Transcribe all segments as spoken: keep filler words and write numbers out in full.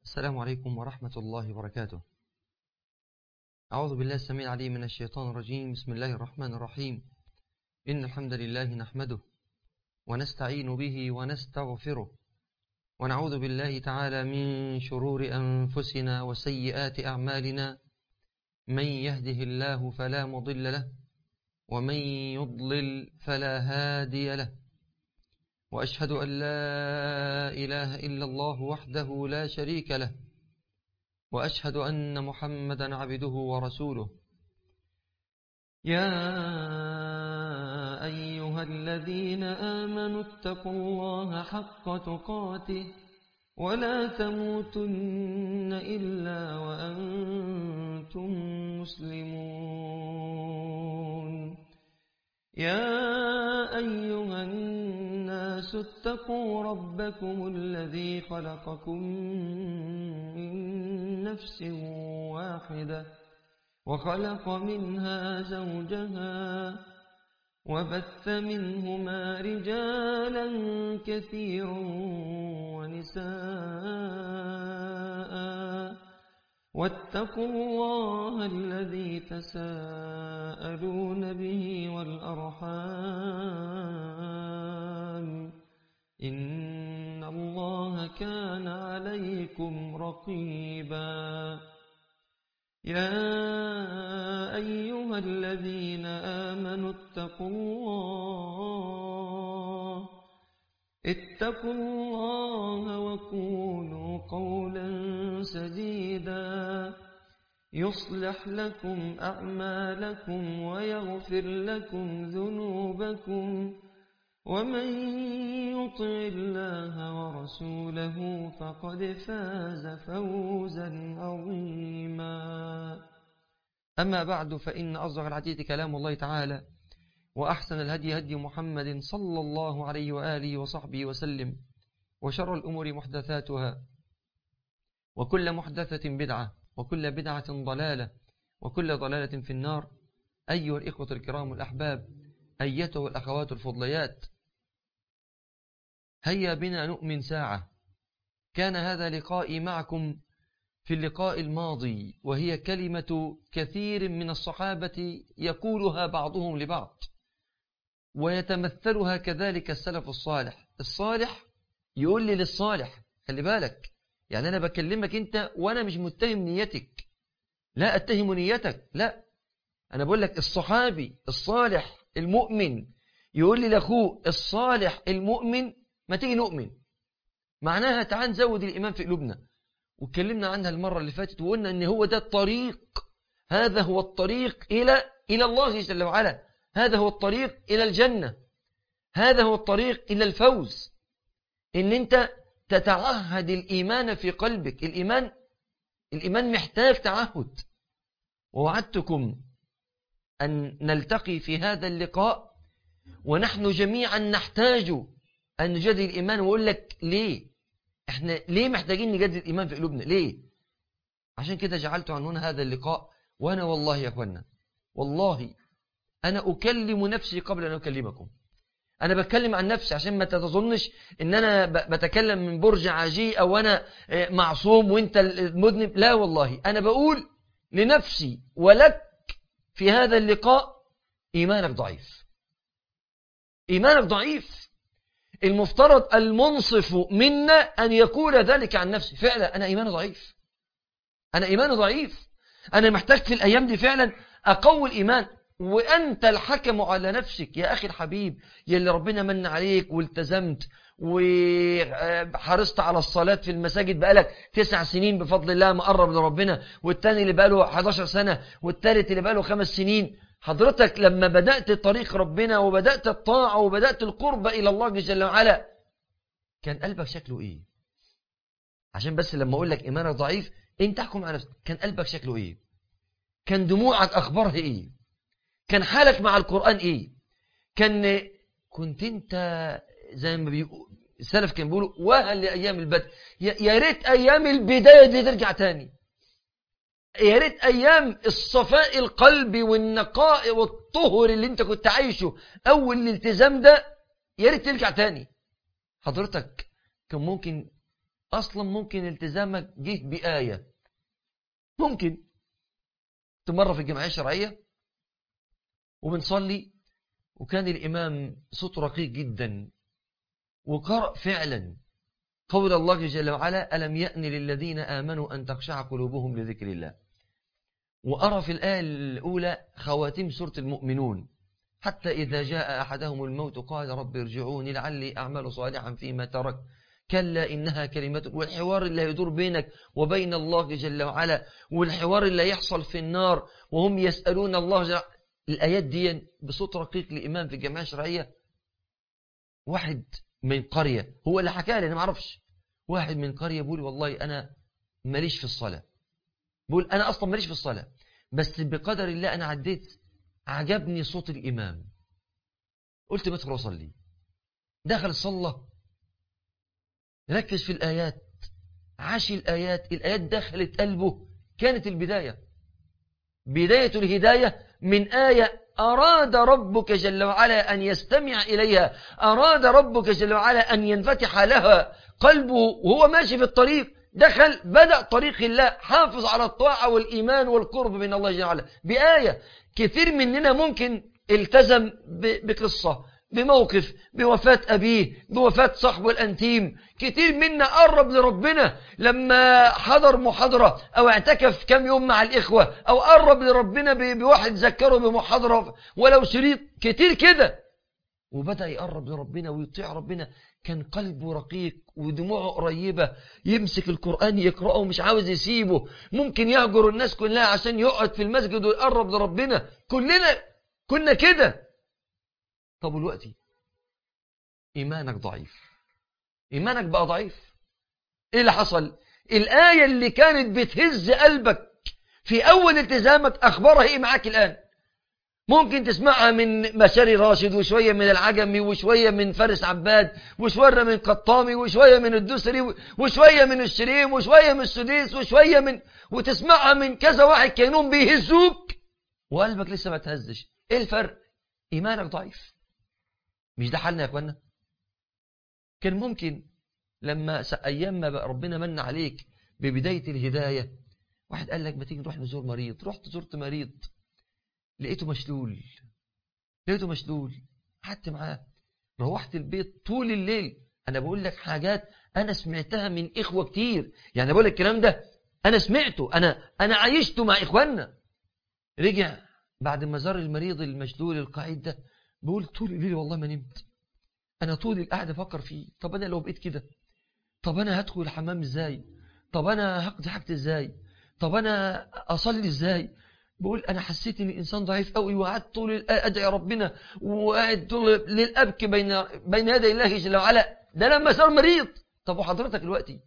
السلام عليكم ورحمة الله وبركاته. أعوذ بالله السميع العليم من الشيطان الرجيم. بسم الله الرحمن الرحيم. إن الحمد لله نحمده ونستعين به ونستغفره ونعوذ بالله تعالى من شرور أنفسنا وسيئات أعمالنا. من يهده الله فلا مضل له ومن يضلل فلا هادي له، وأشهد أن لا إله إلا الله وحده لا شريك له، وأشهد أن محمدا عبده ورسوله. يا أيها الذين آمنوا اتقوا الله حق تقاته ولا تموتن إلا وأنتم مسلمون. يا أيها الناس اتقوا ربكم الذي خلقكم من نفس واحدة وخلق منها زوجها وبث منهما رجالا كثيرا ونساء، واتقوا الله الذي تساءلون به والأرحام إن الله كان عليكم رقيبا. يا أيها الذين آمنوا اتقوا الله اتقوا الله وقولوا قولا سديدا يصلح لكم أعمالكم ويغفر لكم ذنوبكم، ومن يطع الله ورسوله فقد فاز فوزا عظيما. أما بعد، فإن أصدق الحديث كلام الله تعالى، وأحسن الهدي هدي محمد صلى الله عليه وآله وصحبه وسلم، وشر الأمور محدثاتها، وكل محدثة بدعة، وكل بدعة ضلالة، وكل ضلالة في النار. أيها الإخوة الكرام الأحباب، أيتها الأخوات الفضليات، هيا بنا نؤمن ساعة. كان هذا لقائي معكم في اللقاء الماضي، وهي كلمة كثير من الصحابة يقولها بعضهم لبعض، ويتمثلها كذلك السلف الصالح. الصالح يقول لي للصالح، خلي بالك، يعني أنا بكلمك أنت وأنا مش متهم نيتك، لا أتهم نيتك، لا، أنا بقول لك الصحابي الصالح المؤمن يقول لي لأخوه الصالح المؤمن ما تيجي نؤمن. معناها تعال نزود الإيمان في قلوبنا، واتكلمنا عنها المرة اللي فاتت، وقلنا أن هو ده الطريق، هذا هو الطريق إلى إلى الله جل وعلا، هذا هو الطريق إلى الجنة، هذا هو الطريق إلى الفوز، إن أنت تتعهد الإيمان في قلبك. الإيمان الإيمان محتاج تعهد. ووعدتكم أن نلتقي في هذا اللقاء ونحن جميعا نحتاج أن نجدد الإيمان. وأقول لك ليه إحنا ليه محتاجين نجدد الإيمان في قلوبنا، ليه؟ عشان كده جعلت عنوان هذا اللقاء، وأنا والله يا أخوانا، والله أنا أكلم نفسي قبل أن أكلمكم. أنا بتكلم عن نفسي عشان ما تظنش إن أنا بتكلم من برج عاجي أو أنا معصوم وإنت المذنب، لا والله، أنا بقول لنفسي ولك في هذا اللقاء: إيمانك ضعيف، إيمانك ضعيف. المفترض المنصف منا أن يقول ذلك عن نفسه. فعلا أنا إيماني ضعيف، أنا إيماني ضعيف، أنا محتاج في الأيام دي فعلا أقوي الإيمان. وأنت الحكم على نفسك يا أخي الحبيب، يلي ربنا من عليك والتزمت وحرصت على الصلاة في المساجد بقالك تسع سنين بفضل الله مقرب لربنا، والتاني اللي بقاله حداشر سنة، والتالت اللي بقاله خمس سنين. حضرتك لما بدأت طريق ربنا وبدأت الطاعة وبدأت القرب إلى الله جل وعلا، كان قلبك شكله إيه؟ عشان بس لما أقول لك إيمانك ضعيف أنت تحكم على نفسك. كان قلبك شكله إيه؟ كان دموعك أخبارها إيه؟ كان حالك مع القرآن إيه؟ كان كنت أنت زي ما بيقول السلف كان بيقولوا وهل لأيام البدء، يا ريت أيام البداية دي ترجع تاني، يا ريت أيام الصفاء القلبي والنقاء والطهر اللي أنت كنت عايشه أول الالتزام ده، يا ريت ترجع تاني. حضرتك كان ممكن أصلا ممكن التزامك جه بآية. ممكن مرة في الجمعية الشرعية وبنصلي، وكان الإمام صوت رقيق جدا، وقرأ فعلا قول الله جل وعلا: ألم يأن للذين آمنوا أن تخشع قلوبهم لذكر الله. وأرى في الآية الأولى خواتيم سورة المؤمنون: حتى إذا جاء أحدهم الموت قال رب ارجعوني لعلي أعمل صالحا فيما ترك كلا إنها كلمة. والحوار اللي هيدور بينك وبين الله جل وعلا، والحوار اللي يحصل في النار وهم يسألون الله جل وعلا. الآيات دي بصوت رقيق لإمام في الجمعية الشرعية. واحد من قرية، هو اللي حكى لي، أنا ما أعرفش، واحد من قرية بيقول والله أنا ماليش في الصلاة، بيقول أنا أصلا ماليش في الصلاة، بس بقدر الله أنا عديت عجبني صوت الإمام، قلت بدخل أصلي. دخل صلى، ركز في الآيات، عاش الآيات، الآيات دخلت قلبه. كانت البداية، بداية الهداية من آية أراد ربك جل وعلا أن يستمع إليها، أراد ربك جل وعلا أن ينفتح لها قلبه وهو ماشي في الطريق. دخل بدأ طريق الله، حافظ على الطاعة والإيمان والقرب من الله جل وعلا بآية. كثير مننا ممكن التزم بقصة، بموقف، بوفاة أبيه، بوفاة صاحبه الأنتيم. كتير منا قرب لربنا لما حضر محاضرة أو اعتكف كم يوم مع الإخوة، أو قرب لربنا بواحد ذكره بمحاضرة ولو شريط. كتير كده، وبدأ يقرب لربنا ويطيع ربنا، كان قلبه رقيق ودموعه قريبة، يمسك القرآن يقرأه ومش عاوز يسيبه. ممكن يهجر الناس كلها عشان يقعد في المسجد ويقرب لربنا. كلنا كنا كده. طب دلوقتي إيمانك ضعيف، إيمانك بقى ضعيف. إيه اللي حصل؟ الآية اللي كانت بتهز قلبك في أول التزامك أخبارها إيه معاك الآن؟ ممكن تسمعها من مشاري راشد، وشوية من العجمي، وشوية من فارس عباد، وشوية من قطامي، وشوية من الدوسري، وشوية من الشريم، وشوية من السديس، وشوية من، وتسمعها من كذا واحد كانوا بيهزوك وقلبك لسه ما تهزش. إيه الفرق؟ إيمانك ضعيف. مش ده حالنا يا أخوانا؟ كان ممكن لما أيام ما بقى ربنا من عليك ببداية الهداية، واحد قال لك ما تيجي نروح نزور مريض. رحت زرت مريض، لقيته مشلول، لقيته مشلول، قعدت معاه، روحت البيت طول الليل. أنا بقول لك حاجات أنا سمعتها من إخوة كتير، يعني بقول لك الكلام ده أنا سمعته، أنا أنا عايشته مع إخواننا. رجع بعد ما زار المريض المشلول القاعد ده، بقول طول الليل والله ما نمت، أنا طول القعدة أفكر فيه. طب أنا لو بقيت كده، طب أنا هدخل الحمام إزاي؟ طب أنا هقضي حاجتي إزاي؟ طب أنا أصلي إزاي؟ بقول أنا حسيت إن الإنسان ضعيف قوي، وقعدت طول أدعي ربنا، وقعدت طول الليل أبكي بين بين يدي الله جل وعلا. ده لما صار مريض. طب وحضرتك دلوقتي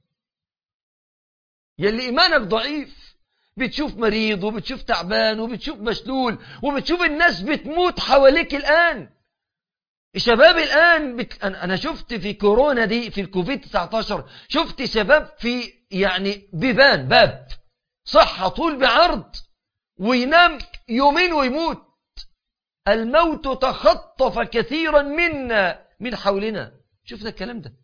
يلي إيمانك ضعيف، بتشوف مريض وبتشوف تعبان وبتشوف مشلول وبتشوف الناس بتموت حواليك الآن. الشباب الآن بت... أنا شفت في كورونا دي، في الكوفيد تسعة عشر، شفت شباب في يعني بيبان باب صحة طول بعرض، وينام يومين ويموت. الموت تخطف كثيرا منا من حولنا. شفنا الكلام ده،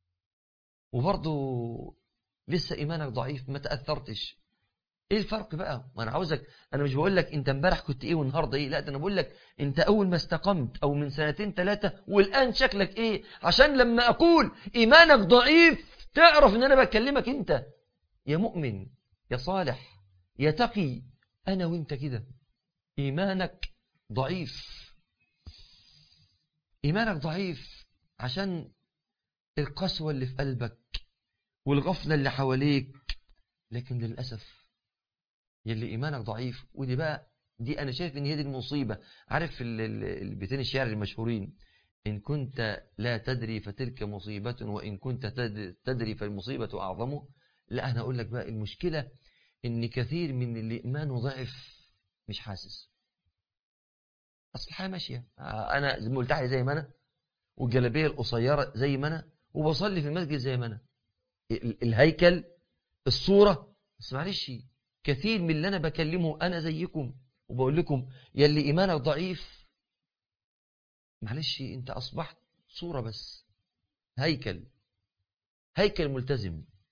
وبرضه لسه إيمانك ضعيف، ما تأثرتش. ايه الفرق بقى؟ ما انا عاوزك، انا مش بقول لك انت امبارح كنت ايه والنهارده ايه، لا، ده انا بقول لك انت اول ما استقمت، او من سنتين ثلاثه، والان شكلك ايه، عشان لما اقول ايمانك ضعيف تعرف ان انا بكلمك انت يا مؤمن، يا صالح، يا تقي. انا وانت كده ايمانك ضعيف. ايمانك ضعيف عشان القسوه اللي في قلبك والغفله اللي حواليك. لكن للاسف يلي إيمانك ضعيف، ودي بقى دي أنا شايف إن هي دي المصيبة. عارف البيتين الشعر المشهورين: إن كنت لا تدري فتلك مصيبة، وإن كنت تدري فالمصيبة أعظم. لا، أنا أقول لك بقى المشكلة إن كثير من اللي إيمانه ضعف مش حاسس. أصل الحياة ماشية، أنا ملتحي زي ما أنا، والجلابية القصيرة زي ما أنا، وبصلي في المسجد زي ما أنا، الهيكل، الصورة. بس معلش، كثير من اللي أنا بكلمه أنا زيكم، وبقول لكم يلي إيمانك ضعيف، معلش أنت أصبحت صورة بس، هيكل، هيكل ملتزم.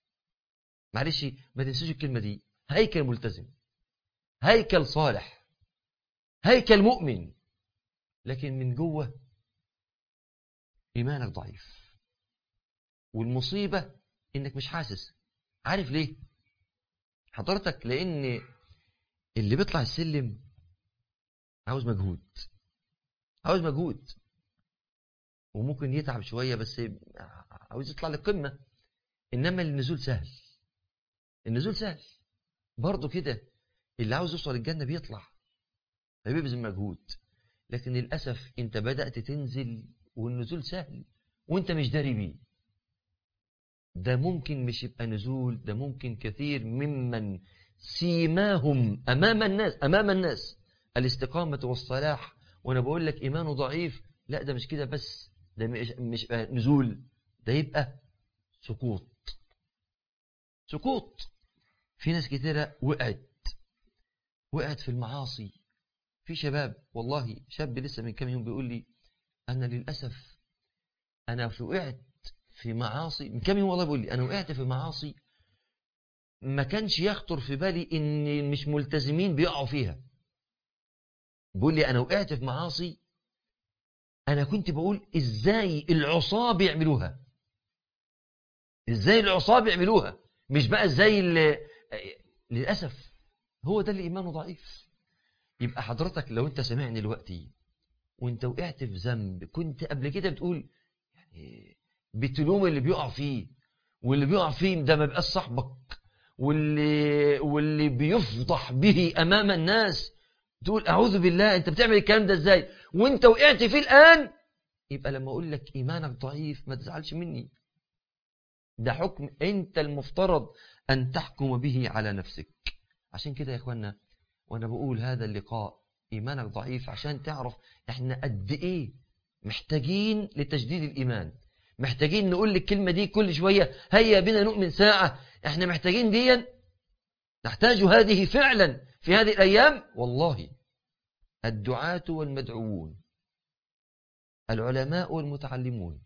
معلش ما تنسوش الكلمة دي، هيكل ملتزم، هيكل صالح، هيكل مؤمن، لكن من جوه إيمانك ضعيف. والمصيبة إنك مش حاسس. عارف ليه حضرتك؟ لأن اللي بيطلع السلم عاوز مجهود، عاوز مجهود وممكن يتعب شوية، بس عاوز يطلع للقمة. إنما النزول سهل، النزول سهل برضو كده. اللي عاوز يوصل الجنة بيطلع، بيبذل مجهود. لكن للأسف أنت بدأت تنزل والنزول سهل وأنت مش داري بيه. ده ممكن مش يبقى نزول، ده ممكن كثير ممن سيماهم أمام الناس أمام الناس الاستقامة والصلاح، وأنا بقول لك إيمانه ضعيف. لا ده مش كده بس، ده مش, مش يبقى نزول، ده يبقى سقوط. سقوط. في ناس كتيرة وقعت وقعت في المعاصي. في شباب، والله شاب لسه من كام يوم بيقول لي أنا للأسف أنا في وقعت في معاصي. من كام يوم والله بيقول لي أنا وقعت في معاصي ما كانش يخطر في بالي إن مش ملتزمين بيقعوا فيها. بيقول لي أنا وقعت في معاصي أنا كنت بقول إزاي العصاة بيعملوها، إزاي العصاة بيعملوها، مش بقى إزاي اللي... للأسف هو ده اللي إيمانه ضعيف. يبقى حضرتك لو أنت سمعني دلوقتي وأنت وقعت في ذنب كنت قبل كده بتقول يعني بتلوم اللي بيقع فيه، واللي بيقع فيه ده ما بقاش صاحبك، واللي واللي بيفضح به أمام الناس تقول أعوذ بالله أنت بتعمل الكلام ده إزاي وأنت وقعت فيه الآن. يبقى لما أقول لك إيمانك ضعيف ما تزعلش مني، ده حكم أنت المفترض أن تحكم به على نفسك. عشان كده يا إخوانا وأنا بقول هذا اللقاء إيمانك ضعيف عشان تعرف إحنا قد إيه محتاجين لتجديد الإيمان. محتاجين نقول لك الكلمة دي كل شوية، هيا بنا نؤمن ساعة. إحنا محتاجين دي، نحتاج هذه فعلا في هذه الأيام. والله الدعاة والمدعوون، العلماء والمتعلمون،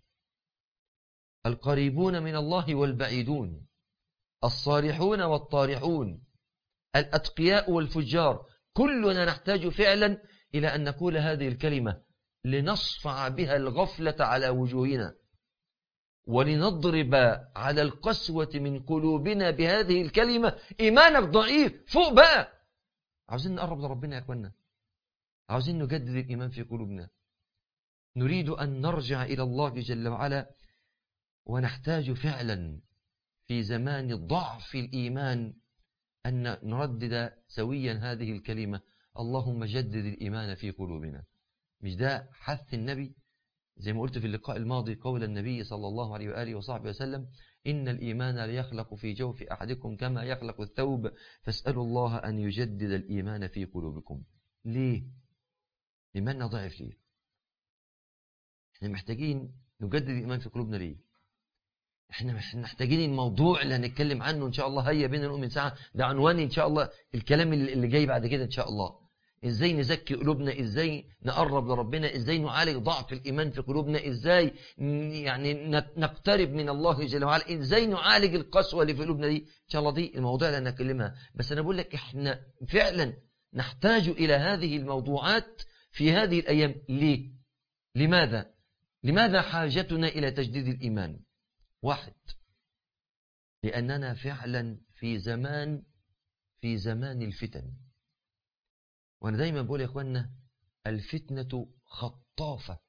القريبون من الله والبعيدون، الصالحون والطارحون، الأتقياء والفجار، كلنا نحتاج فعلا إلى أن نقول هذه الكلمة لنصفع بها الغفلة على وجوهنا، ولنضرب على القسوة من قلوبنا بهذه الكلمة. إيمانك ضعيف، فوق بقى. عاوزين نقرب لربنا يا أخوانا، عاوزين نجدد الإيمان في قلوبنا، نريد أن نرجع إلى الله جل وعلا، ونحتاج فعلا في زمان ضعف الإيمان أن نردد سويا هذه الكلمة اللهم جدد الإيمان في قلوبنا. مش ده حث النبي زي ما قلت في اللقاء الماضي؟ قول النبي صلى الله عليه وآله وصحبه وسلم إن الإيمان ليخلق في جوف أحدكم كما يخلق الثوب فاسألوا الله أن يجدد الإيمان في قلوبكم. ليه؟ إيماننا ضعف. ليه؟ احنا محتاجين نجدد الإيمان في قلوبنا. ليه؟ احنا محتاجين الموضوع اللي هنتكلم عنه إن شاء الله هيا بينا نؤمن ساعة، ده عنواني إن شاء الله الكلام اللي جاي بعد كده إن شاء الله. إزاي نزكي قلوبنا، إزاي نقرب لربنا، إزاي نعالج ضعف الإيمان في قلوبنا، إزاي يعني نقترب من الله جل وعلا، إزاي نعالج القسوة اللي في قلوبنا دي. إن شاء الله دي الموضوع اللي أنا أكلمها. بس أنا بقول لك إحنا فعلا نحتاج إلى هذه الموضوعات في هذه الأيام. ليه؟ لماذا؟ لماذا حاجتنا إلى تجديد الإيمان؟ واحد، لأننا فعلا في زمان في زمان الفتن. وأنا دايما بقول يا أخوانا الفتنة خطافة.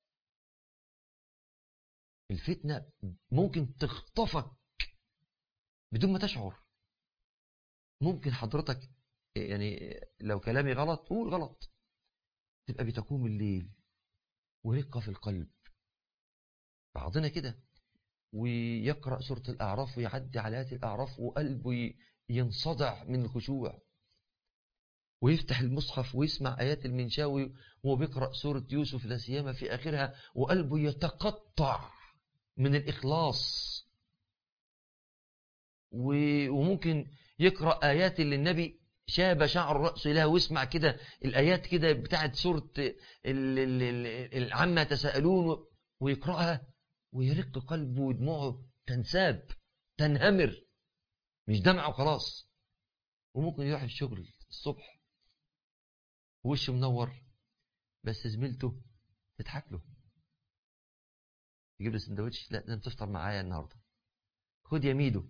الفتنة ممكن تخطفك بدون ما تشعر. ممكن حضرتك يعني لو كلامي غلط قول غلط، تبقى بتقوم الليل ورقة في القلب بعضنا كده ويقرأ سورة الأعراف ويعدي على آيات الأعراف وقلبه ينصدع من الخشوع، ويفتح المصحف ويسمع آيات المنشاوي وهو بيقرأ سورة يوسف لا سيما في آخرها وقلبه يتقطع من الإخلاص. وممكن يقرأ آيات اللي النبي شاب شعر رأسه لها ويسمع كده الآيات كده بتاعت سورة العامة تساءلون ويقرأها ويرق قلبه ودموعه تنساب تنهمر. مش دمعة وخلاص. وممكن يروح الشغل الصبح ووشه منور، بس زميلته تضحك له، يجيب له سندوتش، لا لازم تفطر معايا النهارده، خد يا ميدو.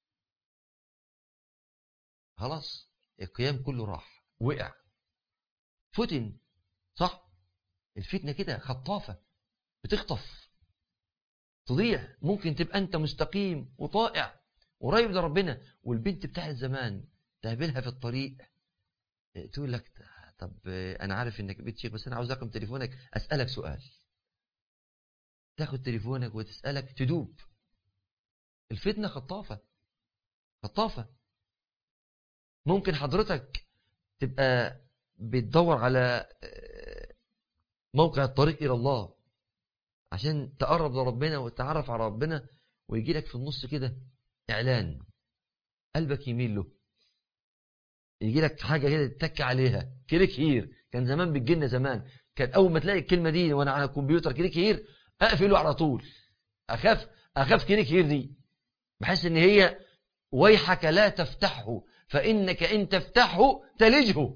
خلاص القيام كله راح، وقع، فتن. صح، الفتنة كده خطافة، بتخطف، تضيع. ممكن تبقى انت مستقيم وطائع قريب لربنا، والبنت بتاعت زمان تقابلها في الطريق تقول لك طب انا عارف انك بنت شيخ، بس انا عاوز رقم تليفونك اسالك سؤال. تاخد تليفونك وتسالك، تدوب. الفتنة خطافة، خطافة. ممكن حضرتك تبقى بتدور على موقع الطريق إلى الله عشان تقرب لربنا وتتعرف على ربنا، ويجي لك في النص كده إعلان، قلبك يميل له. يجي لك حاجة كده تتك عليها، كليك هير. كان زمان بتجيلنا زمان، كان أول ما تلاقي الكلمة دي وأنا على الكمبيوتر كليك هير، أقفله على طول. أخاف أخاف كليك هير دي، بحس إن هي ويحك لا تفتحه فإنك إن تفتحه تلجه.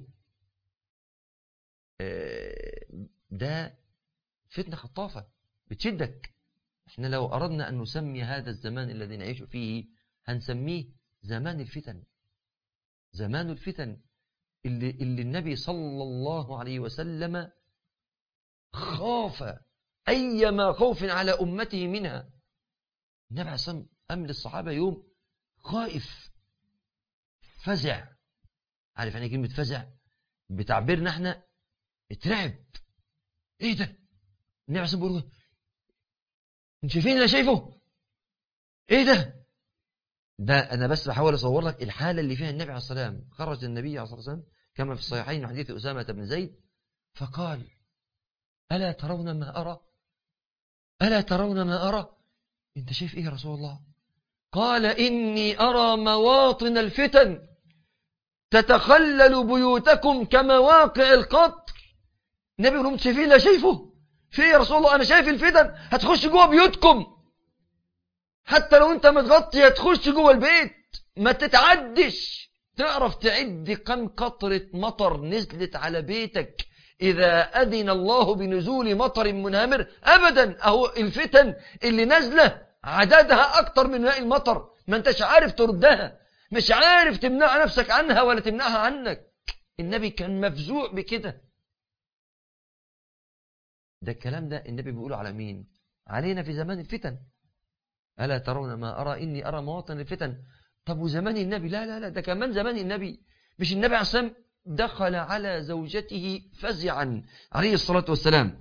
ده فتنة خطافة بتشدك. احنا لو أردنا أن نسمي هذا الزمان الذي نعيش فيه هنسميه زمان الفتن. زمان الفتن اللي, اللي النبي صلى الله عليه وسلم خاف أيما خوف على أمته منها. النبي عليه الصلاة والسلام أمر الصحابة يوم خائف فزع. عارف يعني كلمة فزع؟ بتعبيرنا احنا اترعب. ايه ده؟ النبي عليه الصلاة والسلام بيقول انت شايفين اللي شايفه؟ ايه ده؟ ده انا بس بحاول اصور لك الحالة اللي فيها النبي عليه الصلاة والسلام. خرج النبي عليه الصلاة والسلام كما في الصحيحين من حديث أسامة بن زيد فقال ألا ترون ما أرى؟ ألا ترون ما أرى؟ انت شايف ايه يا رسول الله؟ قال إني أرى مواطن الفتن تتخلل بيوتكم كمواقع القطر. النبي يقول لهم شايفين لا شايفه؟ في يا رسول الله؟ أنا شايف الفتن هتخش جوه بيوتكم، حتى لو أنت متغطي هتخش جوه البيت، ما تتعدش. تعرف تعد كم قطرة مطر نزلت على بيتك إذا أذن الله بنزول مطر منهمر؟ أبدا. أهو الفتن اللي نزله عددها أكتر من ماء المطر، ما أنتش عارف تردها، مش عارف تمنع نفسك عنها ولا تمنعها عنك. النبي كان مفزوع بكده. ده الكلام ده النبي بيقوله على مين؟ علينا في زمان الفتن. ألا ترون ما أرى إني أرى مواطن الفتن. طب وزمان النبي؟ لا لا لا، ده كمان زمان النبي. مش النبي عليه الصلاة والسلام دخل على زوجته فزعا عليه الصلاة والسلام،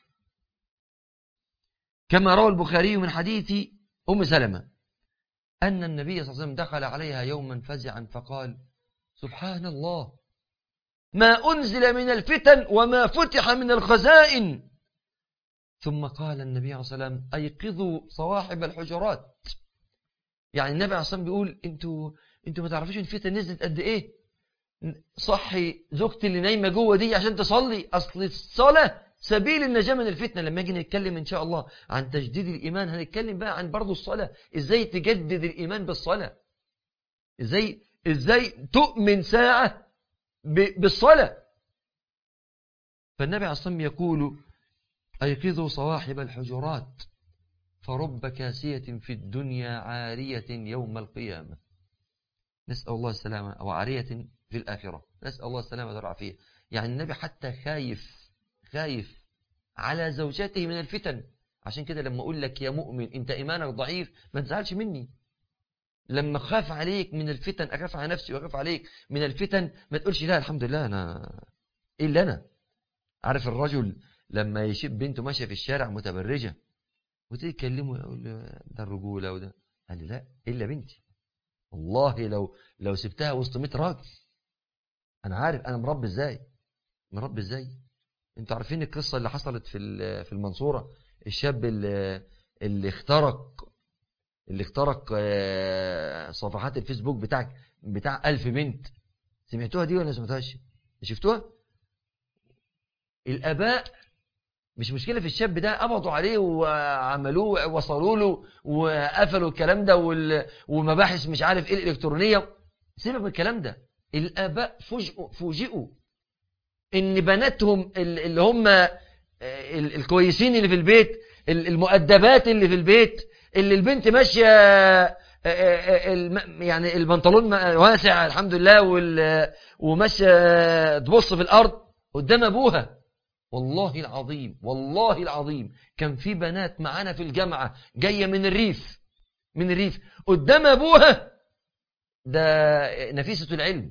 كما روى البخاري من حديث أم سلمة أن النبي صلى الله عليه وسلم دخل عليها يوما فزعا فقال سبحان الله ما أنزل من الفتن وما فتح من الخزائن. ثم قال النبي عليه الصلاة والسلام أيقظوا صواحب الحجرات. يعني النبي عليه الصلاة والسلام بيقول انتوا انتوا ما تعرفوش الفتن نزلت قد ايه؟ صحي زوجتي اللي نايمة جوه دي عشان تصلي. أصل الصلاة سبيل النجاة من الفتنة. لما نيجي نتكلم إن شاء الله عن تجديد الإيمان هنتكلم بقى عن برضو الصلاة، إزاي تجدد الإيمان بالصلاة، إزاي إزاي تؤمن ساعة بالصلاة. فالنبي عليه الصلاة والسلام يقول أيقظوا صواحب الحجرات فرب كاسية في الدنيا عارية يوم القيامة. نسأل الله السلامة. أو عارية في الآخرة، نسأل الله السلامة والعافية. يعني النبي حتى خايف خايف على زوجاته من الفتن. عشان كده لما أقول لك يا مؤمن أنت إيمانك ضعيف ما تزعلش مني. لما أخاف عليك من الفتن أخاف على نفسي وأخاف عليك من الفتن، ما تقولش لا الحمد لله أنا إلا أنا. عارف الرجل لما يشوف بنته ماشية في الشارع متبرجة وتيجي تكلمه يقول له ده الرجولة وده، قال لي لا إلا بنتي. والله لو لو سبتها وسط مية راجل. أنا عارف أنا مربي إزاي، مربي إزاي. أنتوا عارفين القصة اللي حصلت في في المنصورة؟ الشاب اللي, اللي اخترق اللي اخترق صفحات الفيسبوك بتاعك بتاع ألف بنت. سمعتوها دي ولا سمعتوهاش؟ شفتوها؟ الآباء مش مشكلة في الشاب ده، قبضوا عليه وعملوه وصلوا له وقفلوا الكلام ده ومباحث مش عارف ايه الإلكترونية. سيبك من الكلام ده. الآباء فوجئوا فوجئوا ان بناتهم اللي هم الكويسين اللي في البيت، المؤدبات اللي في البيت، اللي البنت ماشية يعني البنطلون واسع الحمد لله وماشية تبص في الأرض قدام أبوها. والله العظيم والله العظيم كان في بنات معانا في الجامعة جاية من الريف من الريف قدام أبوها، ده نفيسة العلم،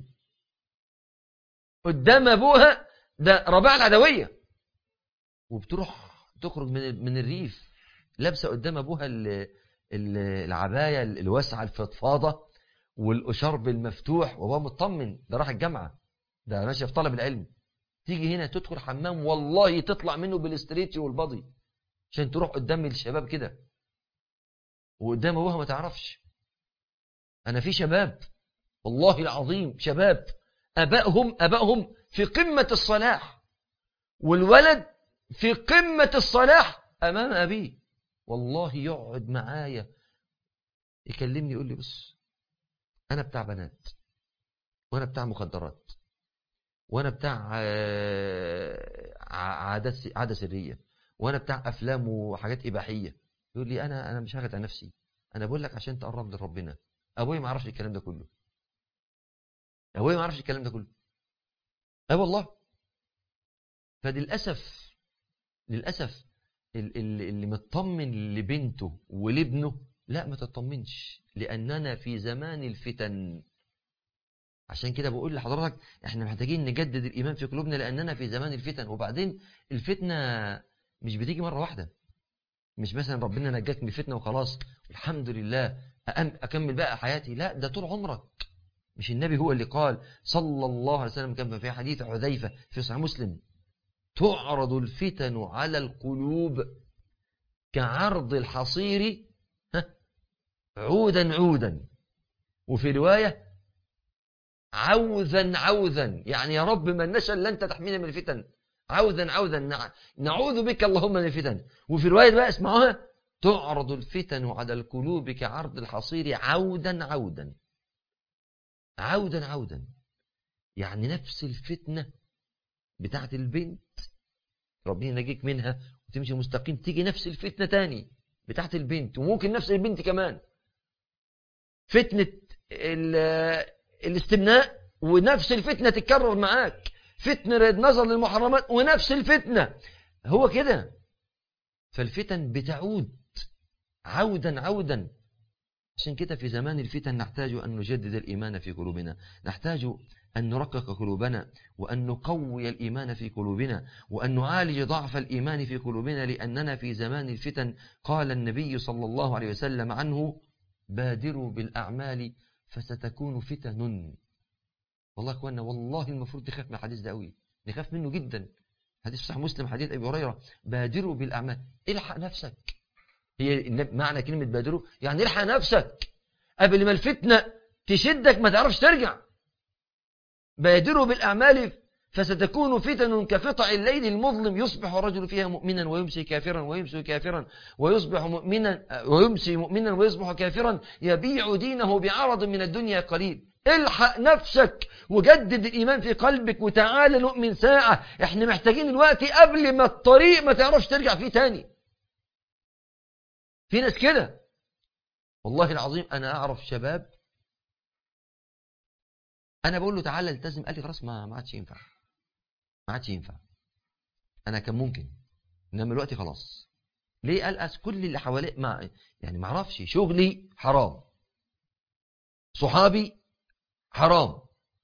قدام أبوها ده رباع العدوية، وبتروح تخرج من من الريف لابسة قدام أبوها العباية الواسعة الفضفاضة والأشرب المفتوح، وهو مطمن ده راح الجامعة، ده ماشي في طلب العلم. تيجي هنا تدخل حمام والله تطلع منه بالاستريتش والبضي عشان تروح قدام الشباب كده، وقدام أبوها ما تعرفش. أنا في شباب والله العظيم شباب أبائهم أبائهم في قمة الصلاح، والولد في قمة الصلاح أمام أبيه، والله يقعد معايا يكلمني يقول لي بص أنا بتاع بنات، وأنا بتاع مخدرات، وأنا بتاع عادة عادة سرية، وأنا بتاع أفلام وحاجات إباحية. يقول لي أنا أنا مش هاخد على نفسي، أنا بقول لك عشان تقرب لربنا. أبوي ما عرفش الكلام ده كله، أبوي ما عرفش الكلام ده كله. أه والله. فللأسف للأسف اللي مطمن لبنته ولابنه لا ما تطمنش، لأننا في زمان الفتن. عشان كده بقول لحضرتك احنا محتاجين نجدد الإيمان في قلوبنا، لأننا في زمان الفتن. وبعدين الفتنة مش بتيجي مرة واحدة، مش مثلا ربنا نجاك من الفتنة وخلاص الحمد لله أكمل بقى حياتي، لا ده طول عمرك. مش النبي هو اللي قال صلى الله عليه وسلم كان في حديث حذيفة في صحيح مسلم تعرض الفتن على القلوب كعرض الحصير عودا عودا، وفي رواية عوذا عوذا، يعني يا رب من نشأ لن تحمينا من الفتن، عوذا عوذا نعوذ بك اللهم من الفتن. وفي رواية بقى اسمعوها تعرض الفتن على القلوب كعرض الحصير عودا عودا عودا عودا، يعني نفس الفتنة بتاعت البنت ربنا ينجيك منها وتمشي مستقيم، تيجي نفس الفتنة تاني بتاعت البنت، وممكن نفس البنت كمان فتنة الاستمناء، ونفس الفتنة تتكرر معاك فتنة النظر للمحرمات ونفس الفتنة، هو كده. فالفتن بتعود عودا عودا. عشان كده في زمان الفتن نحتاج أن نجدد الإيمان في قلوبنا، نحتاج أن نرقق قلوبنا، وأن نقوي الإيمان في قلوبنا، وأن نعالج ضعف الإيمان في قلوبنا، لأننا في زمان الفتن. قال النبي صلى الله عليه وسلم عنه بادروا بالأعمال فستكون فتن. والله يا أخوانا والله المفروض نخاف من الحديث ده قوي، نخاف منه جدا. حديث صحيح مسلم حديث أبي هريرة بادروا بالأعمال، الحق نفسك. هي معنى كلمة بادروا يعني الحق نفسك قبل ما الفتنة تشدك ما تعرفش ترجع. بادروا بالأعمال فستكون فتن كقطع الليل المظلم يصبح الرجل فيها مؤمنا ويمسي كافرا ويمسي كافرا ويصبح مؤمنا ويمسي مؤمنا ويصبح كافرا يبيع دينه بعرض من الدنيا قليل. الحق نفسك وجدد الإيمان في قلبك وتعالى نؤمن ساعة. احنا محتاجين الوقت قبل ما الطريق ما تعرفش ترجع فيه تاني. في ناس كده والله العظيم. أنا أعرف شباب أنا بقول له تعالى التزم، قال لي خلاص ما ما عادش ينفع، ما عادش ينفع. أنا كان ممكن إنما الوقت خلاص. ليه؟ قال أس كل اللي حواليه ما يعني ما أعرفش، شغلي حرام، صحابي حرام،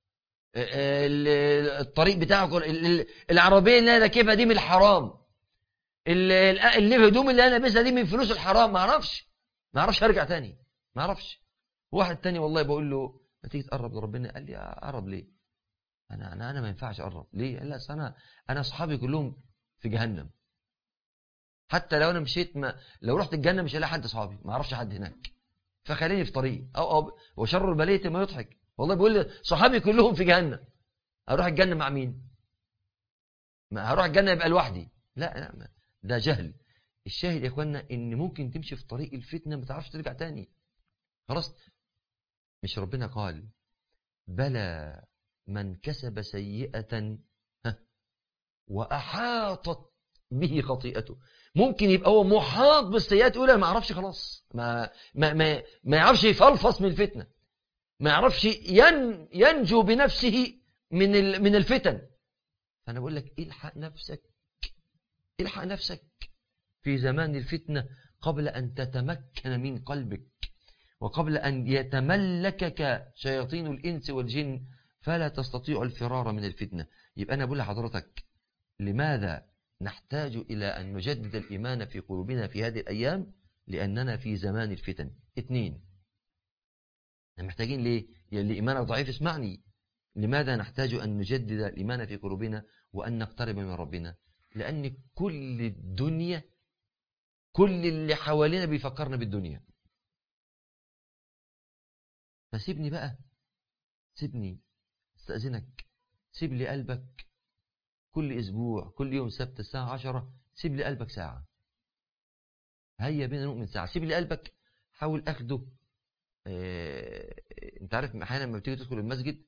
الطريق بتاعكم، العربية اللي أنا راكبها دي من الحرام، الهدوم اللي أنا لابسها دي من فلوس الحرام. ما أعرفش ما أعرفش أرجع تاني، ما أعرفش. واحد تاني والله بقول له ما تيجي تقرب لربنا، قال لي أقرب ليه؟ أنا أنا أنا ما ينفعش أقرب ليه؟ قال لا أنا أنا أصحابي كلهم في جهنم، حتى لو أنا مشيت ما لو رحت الجنة مش هلاقي حد أصحابي، ما أعرفش حد هناك، فخليني في طريق أو أو وشر البلية ما يضحك. والله بيقول لي صحابي كلهم في جهنم، أروح الجنة مع مين؟ ما هروح الجنة يبقى لوحدي؟ لا, لا ده جهل. الشاهد يا اخوانا ان ممكن تمشي في طريق الفتنة ما تعرفش ترجع تاني خلاص. مش ربنا قال بلى من كسب سيئة وأحاطت به خطيئته. ممكن يبقى هو محاط بالسيئات يقول انا ما اعرفش خلاص، ما ما ما, ما يعرفش يفلفص من الفتنة، ما يعرفش ين ينجو بنفسه من من الفتن. فانا بقول لك الحق نفسك، الحق نفسك في زمان الفتنة قبل أن تتمكن من قلبك، وقبل أن يتملكك شياطين الإنس والجن فلا تستطيع الفرار من الفتنة. يبقى أنا بقول لحضرتك لماذا نحتاج إلى أن نجدد الإيمان في قلوبنا في هذه الأيام؟ لأننا في زمان الفتن. اثنين، محتاجين ليه؟ اللي إيمانك ضعيف اسمعني. لماذا نحتاج أن نجدد الإيمان في قلوبنا وأن نقترب من ربنا؟ لأن كل الدنيا، كل اللي حوالينا بيفكرنا بالدنيا. فسيبني بقى، سيبني استأذنك، سيب لي قلبك كل أسبوع، كل يوم سبت الساعة عشرة، سيب لي قلبك ساعة. هيا بينا نؤمن ساعة. سيب لي قلبك، حاول أخده. اه... انت عارف أحيانا لما بتيجي تدخل المسجد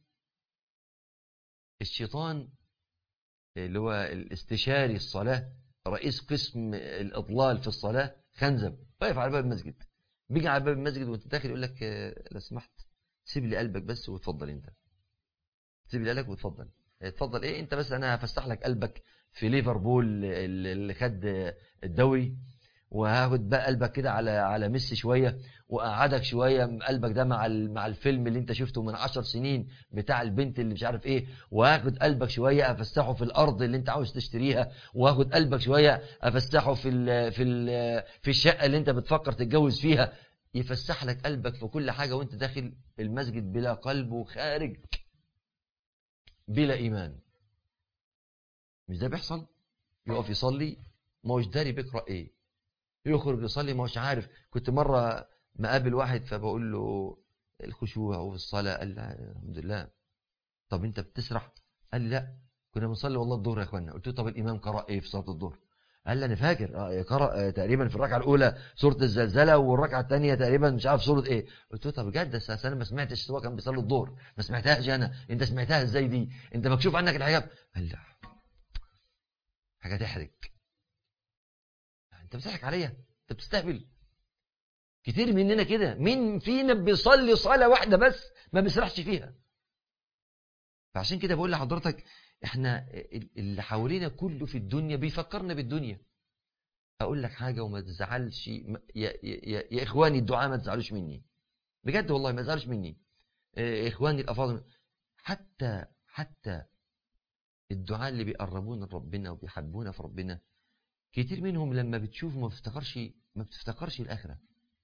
الشيطان اللي هو الاستشاري الصلاة، رئيس قسم الإضلال في الصلاة، خنزب واقف على باب المسجد، بيجي على باب المسجد وانت داخل يقول لك لو سمحت سيب لي قلبك بس وتفضل. انت سيب لي قلبك وتفضل. اتفضل ايه انت بس، انا هفسح لك قلبك في ليفربول اللي خد الدوري، وهاخد بقى قلبك كده على على ميسي شويه، وقعدك شويه قلبك ده مع مع الفيلم اللي انت شفته من عشر سنين بتاع البنت اللي مش عارف ايه، وهاخد قلبك شويه افسحه في الارض اللي انت عاوز تشتريها، وهاخد قلبك شويه افسحه في ال في ال في الشقه اللي انت بتفكر تتجوز فيها. يفسح لك قلبك في كل حاجه وانت داخل المسجد بلا قلب، وخارج بلا ايمان. مش ده بيحصل؟ يقف يصلي ما هوش داري بيقرا ايه، يخرج يصلي ما هوش عارف. كنت مره مقابل واحد فبقول له الخشوع وفي الصلاه، قال لا الحمد لله. طب انت بتسرح؟ قال لي لا كنا بنصلي والله الظهر يا اخوانا. قلت له طب الامام قرأ ايه في صلاه الظهر؟ قال لي انا فاكر اه قرأ تقريبا في الركعه الاولى سوره الزلزله، والركعه الثانيه تقريبا مش عارف سوره ايه. قلت له طب بجد انا ما سمعتش سواء كان بيصلي الظهر، ما سمعتهاش انا، انت سمعتها ازاي دي؟ انت مكشوف عنك الحجاب. قال لا حاجه تحرج، انت بتضحك عليا، انت بتستهبل. كتير مننا كده، مين فينا بيصلي صلاه واحده بس ما بيسرحش فيها؟ فعشان كده بقول لحضرتك احنا اللي حوالينا كله في الدنيا بيفكرنا بالدنيا. اقول لك حاجه وما تزعلش يا, يا, يا, يا اخواني الدعاء ما تزعلوش مني بجد والله، ما تزعلوش مني اخواني الافاضل. حتى حتى الدعاء اللي بيقربونا لربنا وبيحبونا في ربنا كتير منهم لما بتشوف ما بتفتكرش ما بتفتكرش الاخره.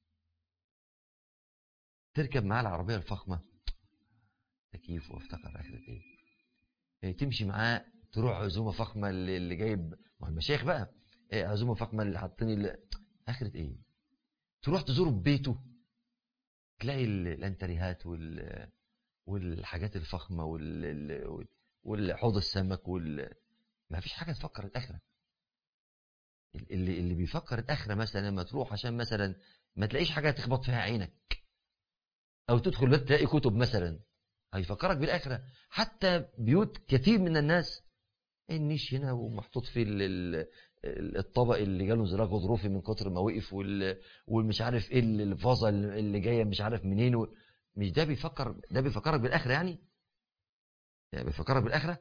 تركب معاه العربيه الفخمه تكييف وافتكر اخره ايه، تمشي معاه تروح عزومه فخمه اللي جايب مع المشايخ بقى، إيه عزومه فخمه اللي حاطين اخره ايه، تروح تزوره ببيته تلاقي الانتريهات وال والحاجات الفخمه وال والحوض السمك وال ما فيش حاجه تفكر الاخره. اللي اللي بيفكر الاخره مثلا لما تروح عشان مثلا ما تلاقيش حاجه تخبط فيها عينك، او تدخل بيت تلاقي كتب مثلا، هيفكرك بالاخره. حتى بيوت كثير من الناس النيش هنا ومحطوط فيه الطبق اللي جاله انزلاق غضروفي من كتر ما وقف، والمش عارف ايه الفازه اللي جايه مش عارف منين و... مش ده بيفكر، ده بيفكرك بالاخره يعني؟ يعني بيفكرك بالاخره؟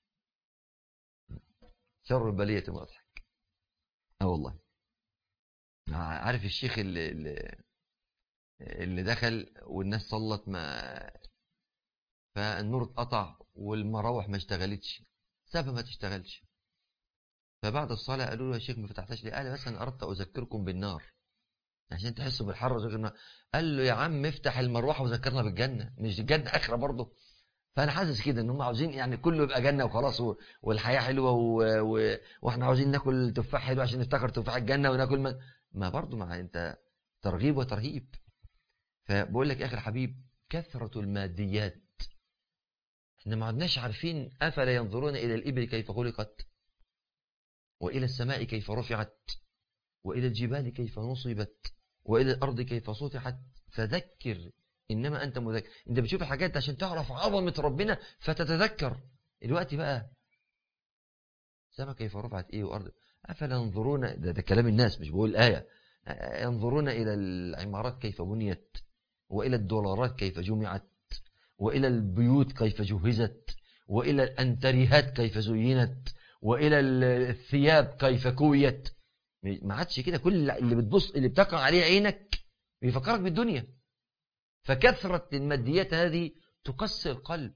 شر البليه ما اضحك. اه والله. عارف الشيخ اللي اللي دخل والناس صلت ما فالنور اتقطع والمراوح ما اشتغلتش، سابها ما تشتغلش. فبعد الصلاة قالوا له يا شيخ ما فتحتش ليه؟ قال بس أنا أردت أذكركم بالنار عشان تحسوا بالحر وذكرنا. قال له يا عم افتح المروحة وذكرنا بالجنة، مش الجنة آخرة برضه. فأنا حاسس كده إن هم عاوزين يعني كله يبقى جنة وخلاص و... والحياة حلوة و... و... وإحنا عاوزين ناكل تفاح حلو عشان نفتكر تفاح الجنة وناكل من... ما برضه مع أنت ترغيب وترهيب. فبقول لك يا أخي الحبيب كثرة الماديات، إحنا ما عدناش عارفين أفلا ينظرون إلى الإبل كيف خلقت وإلى السماء كيف رفعت، وإلى الجبال كيف نصبت، وإلى الأرض كيف سطحت. فذكر إنما أنت مذكر. أنت بتشوف حاجات عشان تعرف عظمة ربنا فتتذكر. الوقت بقى سما كيف رفعت إيه وأرض. أفلا ينظرون، ده, ده كلام الناس مش بقول الآية، ينظرون إلى العمارات كيف بنيت، وإلى الدولارات كيف جمعت، وإلى البيوت كيف جهزت، وإلى الأنتريهات كيف زينت، وإلى الثياب كيف كويت. ما عادش كده. كل اللي بتبص اللي بتقع عليه عينك بيفكرك بالدنيا. فكثرة الماديات هذه تقسي القلب.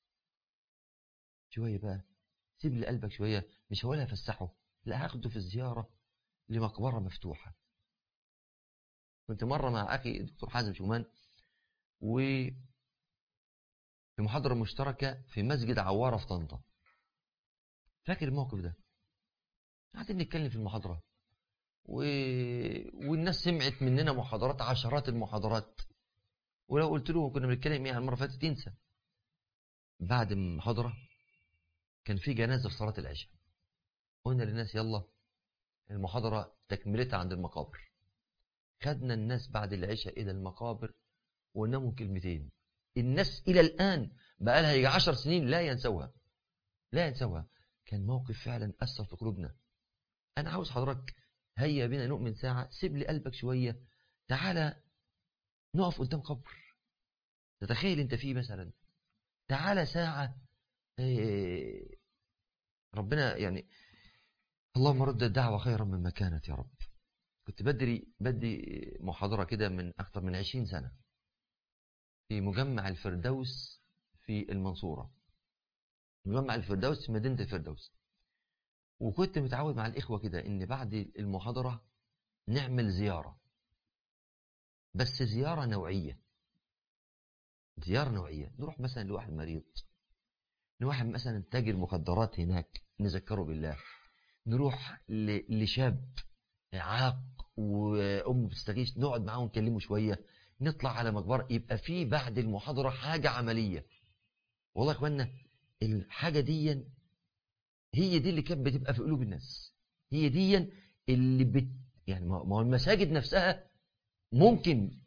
شوية بقى سيب لي قلبك شوية. مش هقولها فسحه، لا، هاخده في الزيارة لمقبرة مفتوحة. كنت مرة مع أخي دكتور حازم شومان وفي محاضرة مشتركة في مسجد عوارة في طنطا. فاكر الموقف ده؟ قاعدين نتكلم في المحاضرة و... والناس سمعت مننا محاضرات، عشرات المحاضرات، ولو قلت له كنا بنتكلم ايه المرة اللي فاتت ينسى. بعد المحاضرة كان في جنازة في صلاة العشاء. قلنا للناس يلا المحاضرة تكملتها عند المقابر. خدنا الناس بعد العشاء إلى المقابر وناموا كلمتين. الناس إلى الآن بقى لها يجي عشر سنين لا ينسوها، لا ينسوها. كان موقف فعلا أثر في قلوبنا. أنا عاوز حضرتك هيا بنا نؤمن ساعة. سيب لي قلبك شوية، تعالى نقف قدام قبر تتخيل انت فيه مثلا. تعالى ساعة إيه ربنا يعني اللهم رد الدعوة خيرا مما كانت يا رب. كنت بدري بدي محاضرة كده من أكثر من عشرين سنة في مجمع الفردوس في المنصورة. مجمع الفردوس في مدينة الفردوس. وكنت متعود مع الإخوة كده إن بعد المحاضرة نعمل زيارة، بس زيارة نوعية. زيارة نوعية. نروح مثلا لواحد مريض، لواحد مثلا تاجر مخدرات هناك نذكره بالله، نروح لشاب عاق وأمه بتستغيث نقعد معاه ونكلمه شوية، نطلع على مقبرة. يبقى في بعد المحاضرة حاجة عملية. والله يا اخوانا الحاجة دي هي دي اللي كانت بتبقى في قلوب الناس. هي دي اللي بت يعني ما هو المساجد نفسها ممكن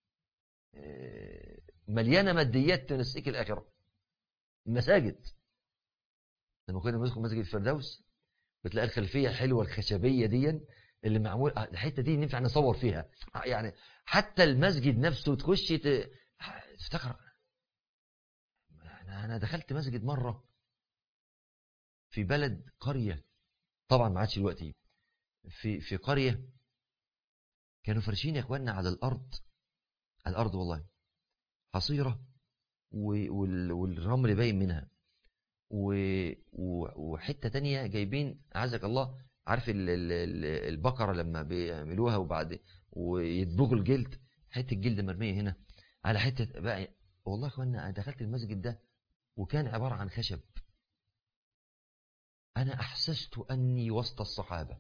مليانة ماديات تنسيك الآخرة. المساجد لما كنا بندخل مسجد الفردوس بتلاقي الخلفية الحلوة الخشبية دي اللي معمول الحتة دي ننفع نصور فيها. يعني حتى المسجد نفسه تخش تفتكر. أنا دخلت مسجد مرة في بلد قرية، طبعا ما عادش دلوقتي، في في قرية كانوا فرشين يا اخواننا على الأرض، على الأرض والله حصيرة والرمل باين منها، وحتة تانية جايبين عزك الله عارف البقرة لما بيعملوها وبعد ويدبغوا الجلد، حتة الجلد مرمية هنا على حتة بقى. والله يا اخواننا دخلت المسجد ده وكان عبارة عن خشب. أنا أحسست أني وسط الصحابة.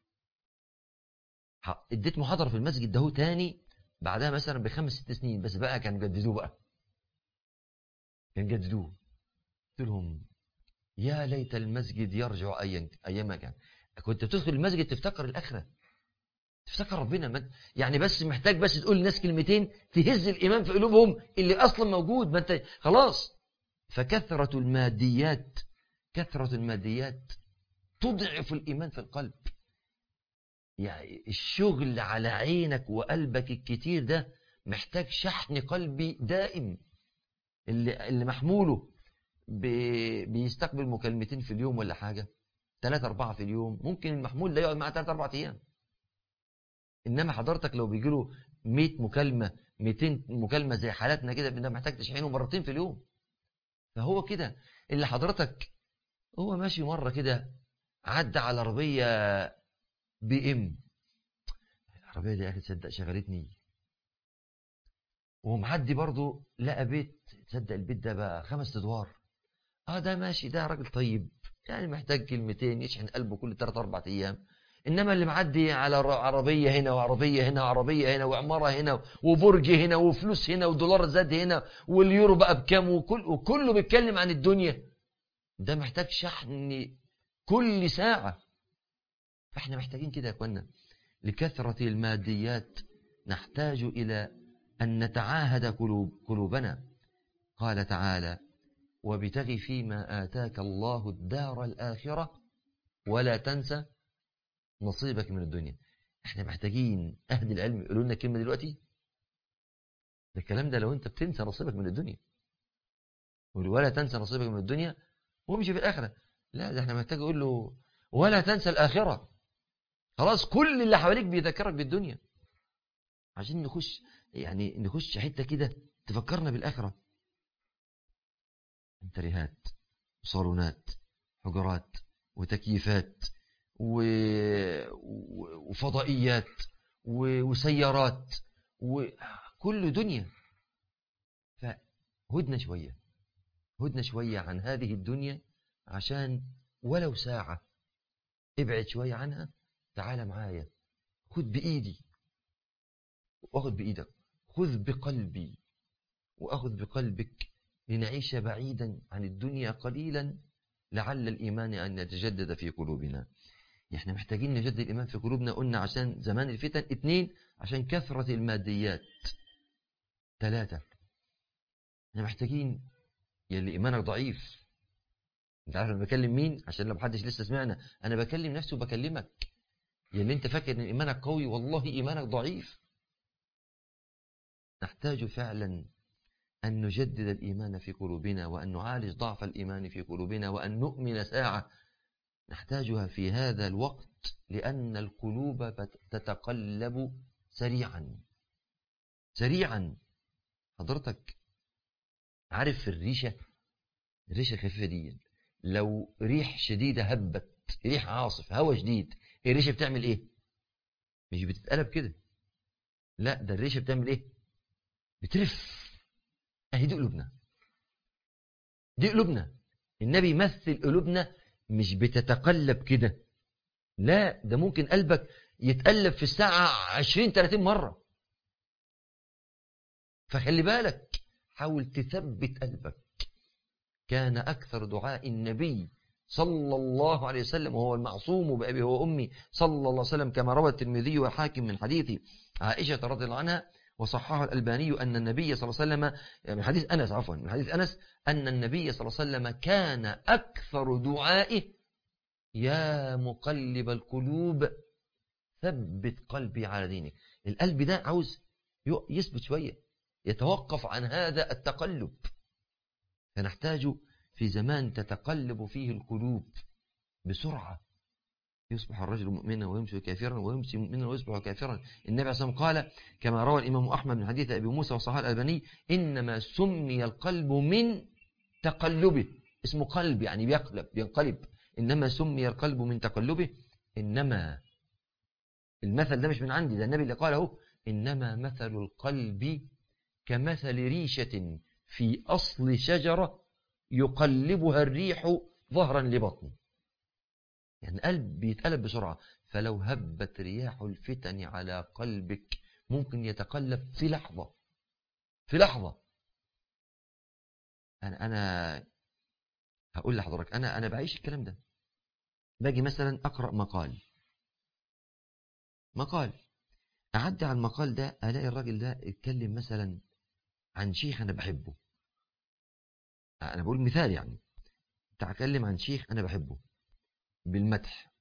اديت محاضرة في المسجد ده تاني بعدها مثلا بخمس ست سنين، بس بقى كان جددوه بقى كان جددوه. قلت لهم يا ليت المسجد يرجع أيام كان. كنت بتدخل المسجد تفتكر الآخرة، تفتكر ربنا. يعني بس محتاج بس تقول للناس كلمتين تهز الإيمان في قلوبهم اللي أصلا موجود. ما انت خلاص. فكثرة الماديات كثرة الماديات تضعف الإيمان في القلب. يعني الشغل على عينك وقلبك الكتير ده محتاج شحن قلبي دائم. اللي, اللي محموله بيستقبل مكالمتين في اليوم ولا حاجة، ثلاثة أربعة في اليوم، ممكن المحمول ده يقعد معاه ثلاثة أربعة أيام. إنما حضرتك لو بيجيله مئة مكالمة مئتين مكالمة زي حالاتنا كده ده محتاج تشحنه مرتين في اليوم. فهو كده اللي حضرتك هو ماشي مرة كده عدى على عربية بي ام، العربية دي يا أخي تصدق شغلتني، ومعدي برضو لقى بيت، تصدق البيت ده بقى خمس ادوار. اه ده ماشي، ده راجل طيب يعني محتاج كلمتين يشحن قلبه كل ثلاثة أربعة ايام. انما اللي معدي على عربيه هنا وعربيه هنا وعربيه هنا وعماره هنا وبرج هنا وفلوس هنا ودولار زاد هنا واليورو بقى بكام وكل وكله بيتكلم عن الدنيا، ده محتاج شحن كل ساعه. فاحنا محتاجين كده يا اخوانا. لكثرة الماديات نحتاج إلى أن نتعاهد قلوب قلوبنا. قال تعالى: وابتغ فيما آتاك الله الدار الآخرة ولا تنسى نصيبك من الدنيا. احنا محتاجين أهل العلم يقولوا لنا كلمة دلوقتي. ده الكلام ده لو انت بتنسى نصيبك من الدنيا، ولا تنسى نصيبك من الدنيا وامشي في الآخرة. لا، ده احنا محتاج يقول له ولا تنسى الآخرة. خلاص كل اللي حواليك بيذكرك بالدنيا، عشان نخش يعني نخش حتة كده تفكرنا بالآخرة. انتريهات وصالونات حجرات وتكييفات و... وفضائيات و... وسيارات وكل دنيا. فهدنا شوية هدنا شوية عن هذه الدنيا، عشان ولو ساعة ابعد شوية عنها. تعال معايا، خذ بإيدي وأخذ بإيدك، خذ بقلبي وأخذ بقلبك، لنعيش بعيدا عن الدنيا قليلا، لعل الإيمان أن يتجدد في قلوبنا. احنا محتاجين نجدد الإيمان في قلوبنا. قلنا عشان زمان الفتن. اثنين، عشان كثرة الماديات. ثلاثة، احنا محتاجين يلي إيمانك ضعيف. انت عارف انا بكلم مين؟ عشان لو محدش لسه سمعنا، انا بكلم نفسي وبكلمك. يلي انت فاكر ان إيمانك قوي، والله إيمانك ضعيف. نحتاج فعلا أن نجدد الإيمان في قلوبنا، وأن نعالج ضعف الإيمان في قلوبنا، وأن نؤمن ساعة نحتاجها في هذا الوقت، لأن القلوب تتقلب سريعا سريعا. حضرتك عارف الريشة الريشة الخفيفة دي، لو ريح شديدة هبت، ريح عاصف هوا شديد، الريشة بتعمل ايه؟ مش بتتقلب كده، لا، ده الريشة بتعمل ايه؟ بترف. اهي دي قلوبنا، دي قلوبنا. النبي مثل قلوبنا مش بتتقلب كده، لا، ده ممكن قلبك يتقلب في الساعة عشرين ثلاثين مرة. فخلي بالك، حاول تثبت قلبك. كان أكثر دعاء النبي صلى الله عليه وسلم، وهو المعصوم بأبي وأمي صلى الله عليه وسلم، كما روى الترمذي والحاكم من حديث عائشة رضي الله عنها وصححه الألباني، أن النبي صلى الله عليه وسلم، من حديث أنس عفوا من حديث أنس أن النبي صلى الله عليه وسلم كان أكثر دعائه: يا مقلب القلوب ثبت قلبي على دينك. القلب ده عاوز يثبت شوية، يتوقف عن هذا التقلب. فنحتاج في زمان تتقلب فيه القلوب بسرعة، يصبح الرجل مؤمنا ويمشي كافرا، ويمشي مؤمنا ويصبح كافرا. النبي عليه الصلاة والسلام قال كما روى الإمام أحمد من حديث أبي موسى وصححه الألباني: إنما سمي القلب من تقلبه. اسمه قلب يعني بيقلب بينقلب. إنما سمي القلب من تقلبه. إنما المثل ده مش من عندي، ده النبي اللي قاله: إنما مثل القلب كمثل ريشة في أصل شجرة يقلبها الريح ظهرا لبطن. يعني قلب بيتقلب بسرعة، فلو هبت رياح الفتن على قلبك ممكن يتقلب في لحظة في لحظة. أنا أنا هقول لحضرتك، أنا أنا بعيش الكلام ده. باجي مثلا أقرأ مقال مقال أعدي على المقال ده، ألاقي الراجل ده اتكلم مثلا عن شيخ أنا بحبه. أنا بقول مثال، يعني أتكلم عن شيخ أنا بحبه بالمدح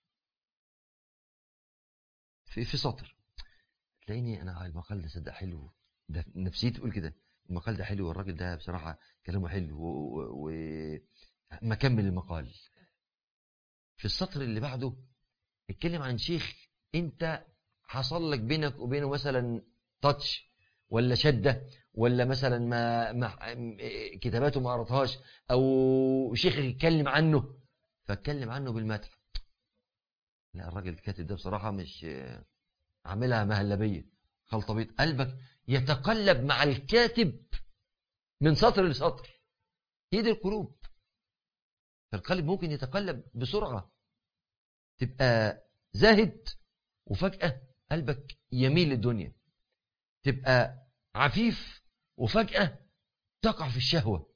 في في سطر، تلاقيني أنا المقال ده صدق حلو، ده نفسيتي تقول كده، المقال ده حلو والراجل ده بصراحة كلامه حلو، وما كمل المقال. في السطر اللي بعده اتكلم عن شيخ انت حصل لك بينك وبينه مثلا تاتش ولا شدة، ولا مثلا ما, ما كتاباته ما قرأتهاش، او شيخ يتكلم عنه فاتكلم عنه بالمدح. لا، الراجل الكاتب ده بصراحة مش عاملها مهلبية خلطبيط. قلبك يتقلب مع الكاتب من سطر لسطر. هي دي القلوب. فالقلب ممكن يتقلب بسرعة، تبقى زاهد وفجأة قلبك يميل للدنيا، تبقى عفيف وفجأة تقع في الشهوة.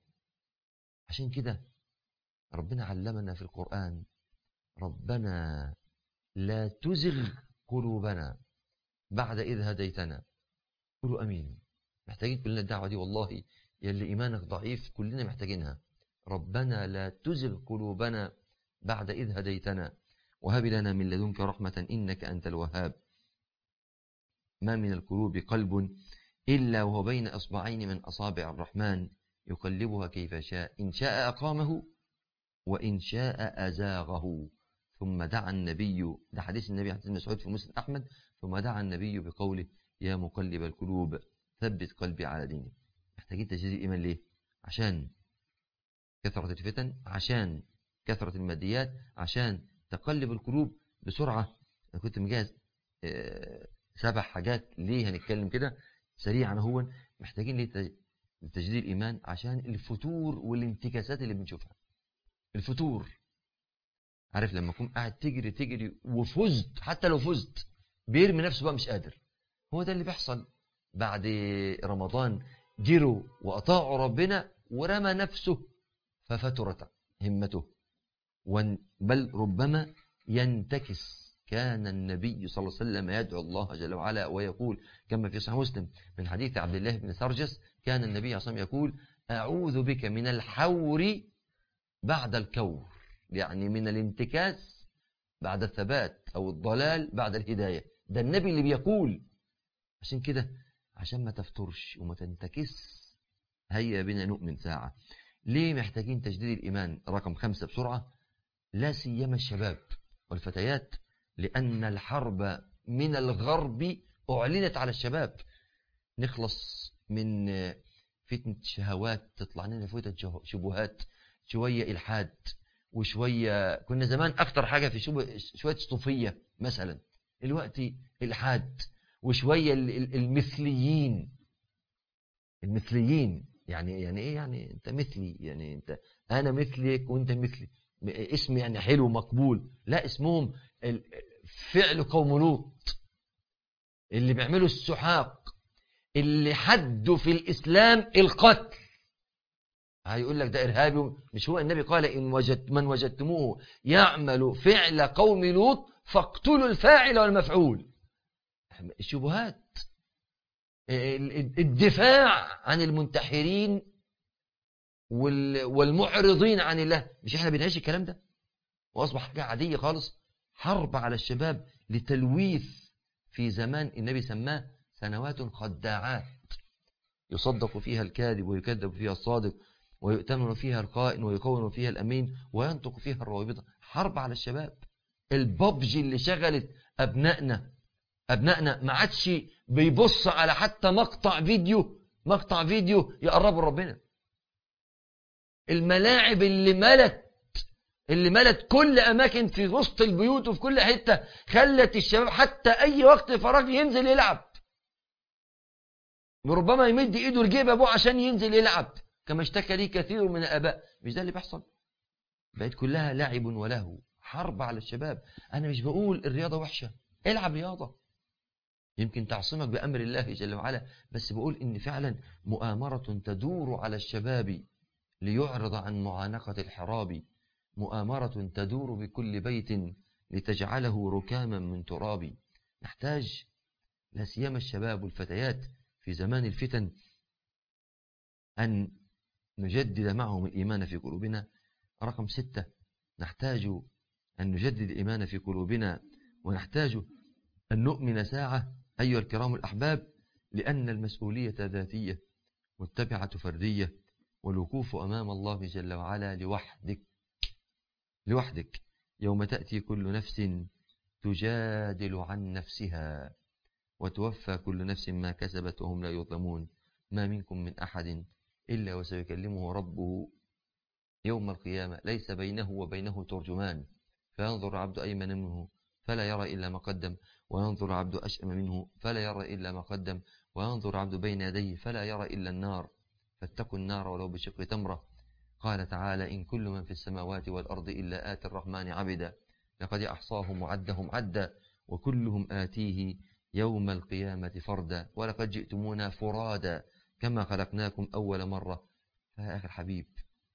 عشان كده ربنا علمنا في القرآن: ربنا لا تزغ قلوبنا بعد إذ هديتنا. قولوا أمين. محتاجين كلنا الدعوة دي والله، يلي إيمانك ضعيف كلنا محتاجينها. ربنا لا تزغ قلوبنا بعد إذ هديتنا وهب لنا من لدنك رحمة إنك أنت الوهاب. ما من القلوب قلب إلا وهو بين أصبعين من أصابع الرحمن يقلبها كيف شاء، إن شاء أقامه وإن شاء أزاغه. ثم دعا النبي، ده حديث النبي حديث مسعود في مسلم أحمد، ثم دعا النبي بقوله يا مقلب القلوب ثبت قلبي على دينك. محتاجين تجديد الإيمان ليه؟ عشان كثرة الفتن، عشان كثرة الماديات، عشان تقلب القلوب بسرعة. أنا كنت مجهز سبع حاجات ليه هنتكلم كده سريعا. هو محتاجين ليه تجديد الإيمان؟ عشان الفتور والانتكاسات اللي بنشوفها. الفتور، عارف لما أكون قاعد تجري تجري وفزت، حتى لو فزت بيرمي نفسه بقى مش قادر. هو ده اللي بيحصل بعد رمضان. جروا وأطاعوا ربنا ورمى نفسه ففترت همته، بل ربما ينتكس. كان النبي صلى الله عليه وسلم يدعو الله جل وعلا ويقول كما في صحيح مسلم من حديث عبد الله بن سرجس، كان النبي صلى الله عليه وسلم يقول أعوذ بك من الحور بعد الكور، يعني من الانتكاس بعد الثبات أو الضلال بعد الهداية. ده النبي اللي بيقول. عشان كده عشان ما تفترش وما تنتكس، هيا بنا نؤمن ساعة. ليه محتاجين تجديد الإيمان؟ رقم خمسة بسرعة، لا سيما الشباب والفتيات، لأن الحرب من الغرب أعلنت على الشباب. نخلص من فتنة شهوات، تطلع لنا فتنة شبهات، شوية إلحاد، وشوية كنا زمان أكتر حاجة في شبه شوية صوفية مثلا، دلوقتي إلحاد، وشوية المثليين. المثليين يعني يعني إيه؟ يعني أنت مثلي، يعني أنت أنا مثلك وأنت مثلي، اسم يعني حلو مقبول. لا، اسمهم فعل قوم لوط، اللي بيعملوا السحاق، اللي حدوا في الإسلام القتل. هيقول لك ده إرهابي. مش هو النبي قال إن وجدت من وجدتموه يعمل فعل قوم لوط فاقتلوا الفاعل والمفعول. الشبهات، الدفاع عن المنتحرين والمعرضين عن الله. مش احنا بنعيش الكلام ده واصبح حاجه عاديه خالص. حرب على الشباب لتلويث في زمان النبي سماه سنوات خداعات، يصدق فيها الكاذب ويكذب فيها الصادق، ويؤتمن فيها الخائن ويكون فيها الامين وينطق فيها الرويبضه. حرب على الشباب. الببجي اللي شغلت ابنائنا ابنائنا ما عادش بيبص على حتى مقطع فيديو مقطع فيديو يقربوا لربنا. الملاعب اللي ملت اللي ملت كل اماكن في وسط البيوت وفي كل حته، خلت الشباب حتى اي وقت فراغ ينزل يلعب، وربما يمد ايده لجيب ابوه عشان ينزل يلعب، كما اشتكى لي كثير من الاباء. مش ده اللي بيحصل؟ بقت كلها لعب ولهو. حرب على الشباب. انا مش بقول الرياضه وحشه، العب رياضه يمكن تعصمك بامر الله جل وعلا، بس بقول ان فعلا مؤامره تدور على الشباب ليعرض عن معانقه الحراب، مؤامرة تدور بكل بيت لتجعله ركاما من تراب. نحتاج لا سيما الشباب والفتيات في زمان الفتن أن نجدد معهم الإيمان في قلوبنا. رقم ستة، نحتاج أن نجدد الإيمان في قلوبنا، ونحتاج أن نؤمن ساعة أيها الكرام الأحباب، لأن المسؤولية ذاتية والتبعة فردية، والوقوف أمام الله جل وعلا لوحدك لوحدك يوم تأتي كل نفس تجادل عن نفسها وتوفى كل نفس ما كسبت وهم لا يظلمون. ما منكم من أحد إلا وسيكلمه ربه يوم القيامة ليس بينه وبينه ترجمان، فينظر عبد أيمن منه فلا يرى إلا ما قدم، وينظر عبد أشأم منه فلا يرى إلا ما قدم، وينظر عبد بين يديه فلا يرى إلا النار، فاتقوا النار ولو بشق تمرة. قال تعالى إن كل من في السماوات والأرض إلا آتي الرحمن عبدا لقد أحصاهم وعدهم عدا وكلهم آتيه يوم القيامة فردا ولقد جئتمونا فرادا كما خلقناكم أول مرة. فيا أخي الحبيب،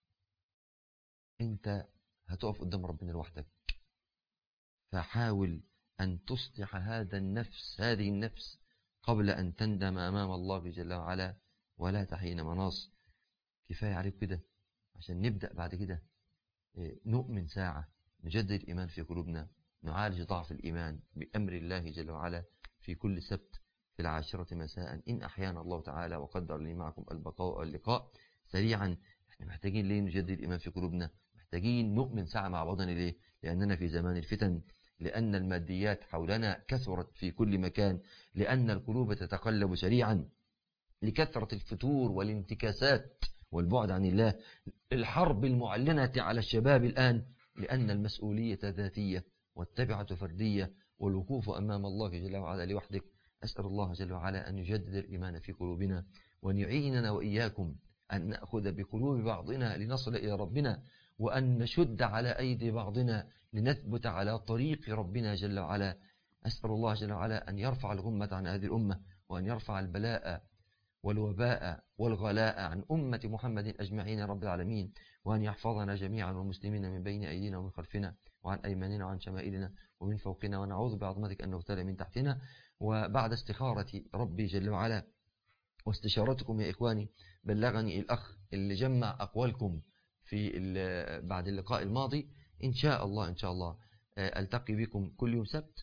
أنت هتقف قدام ربنا لوحدك، فحاول أن تصلح هذا النفس هذه النفس قبل أن تندم أمام الله جل وعلا ولا تحين مناص. كفاية عليك كده عشان نبدأ بعد كده نؤمن ساعة، نجدد الإيمان في قلوبنا، نعالج ضعف الإيمان بأمر الله جل وعلا في كل سبت في العاشرة مساء إن أحيانا الله تعالى وقدر لي معكم البقاء واللقاء. سريعا احنا محتاجين ليه نجدد الإيمان في قلوبنا؟ محتاجين نؤمن ساعة مع بعضنا. ليه؟ لأننا في زمان الفتن، لأن الماديات حولنا كثرت في كل مكان، لأن القلوب تتقلب سريعا، لكثرة الفتور والانتكاسات والبعد عن الله، الحرب المعلنة على الشباب الآن، لأن المسؤولية ذاتية والتبعة فردية والوقوف أمام الله جل وعلا لوحدك. أسأل الله جل وعلا أن يجدد الإيمان في قلوبنا وأن يعيننا وإياكم أن نأخذ بقلوب بعضنا لنصل إلى ربنا، وأن نشد على أيدي بعضنا لنثبت على طريق ربنا جل وعلا. أسأل الله جل وعلا أن يرفع الغمة عن هذه الأمة، وأن يرفع البلاء والوباء والغلاء عن أمة محمد أجمعين رب العالمين، وأن يحفظنا جميعا والمسلمين من بين أيدينا ومن خلفنا وعن أيماننا وعن شمائلنا ومن فوقنا، ونعوذ بعظمتك أن نغتال من تحتنا. وبعد استخارة ربي جل وعلا واستشارتكم يا إخواني، بلغني الأخ اللي جمع أقوالكم في بعد اللقاء الماضي، إن شاء الله إن شاء الله ألتقي بكم كل يوم سبت،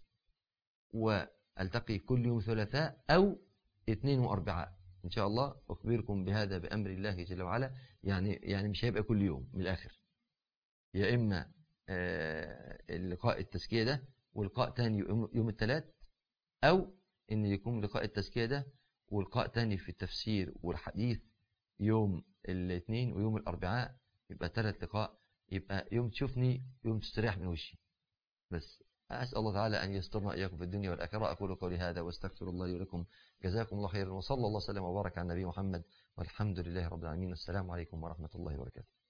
وألتقي كل يوم ثلاثاء أو اثنين وأربعاء إن شاء الله. أخبركم بهذا بأمر الله جل وعلا. يعني يعني مش هيبقى كل يوم من الآخر، يا إما اللقاء التزكية ده ولقاء تاني يوم الثلاث، أو إن يكون لقاء التزكية ده ولقاء تاني في التفسير والحديث يوم الاثنين ويوم الأربعاء، يبقى ثلاث لقاء، يبقى يوم تشوفني يوم تستريح من وشي. بس أسأل الله تعالى أن يسترنا إياكم في الدنيا والآخرة. أقول قولي هذا واستغفر الله لي ولكم، جزاكم الله خيرا، وصلى الله وسلم وبارك على النبي محمد، والحمد لله رب العالمين. السلام عليكم ورحمة الله وبركاته.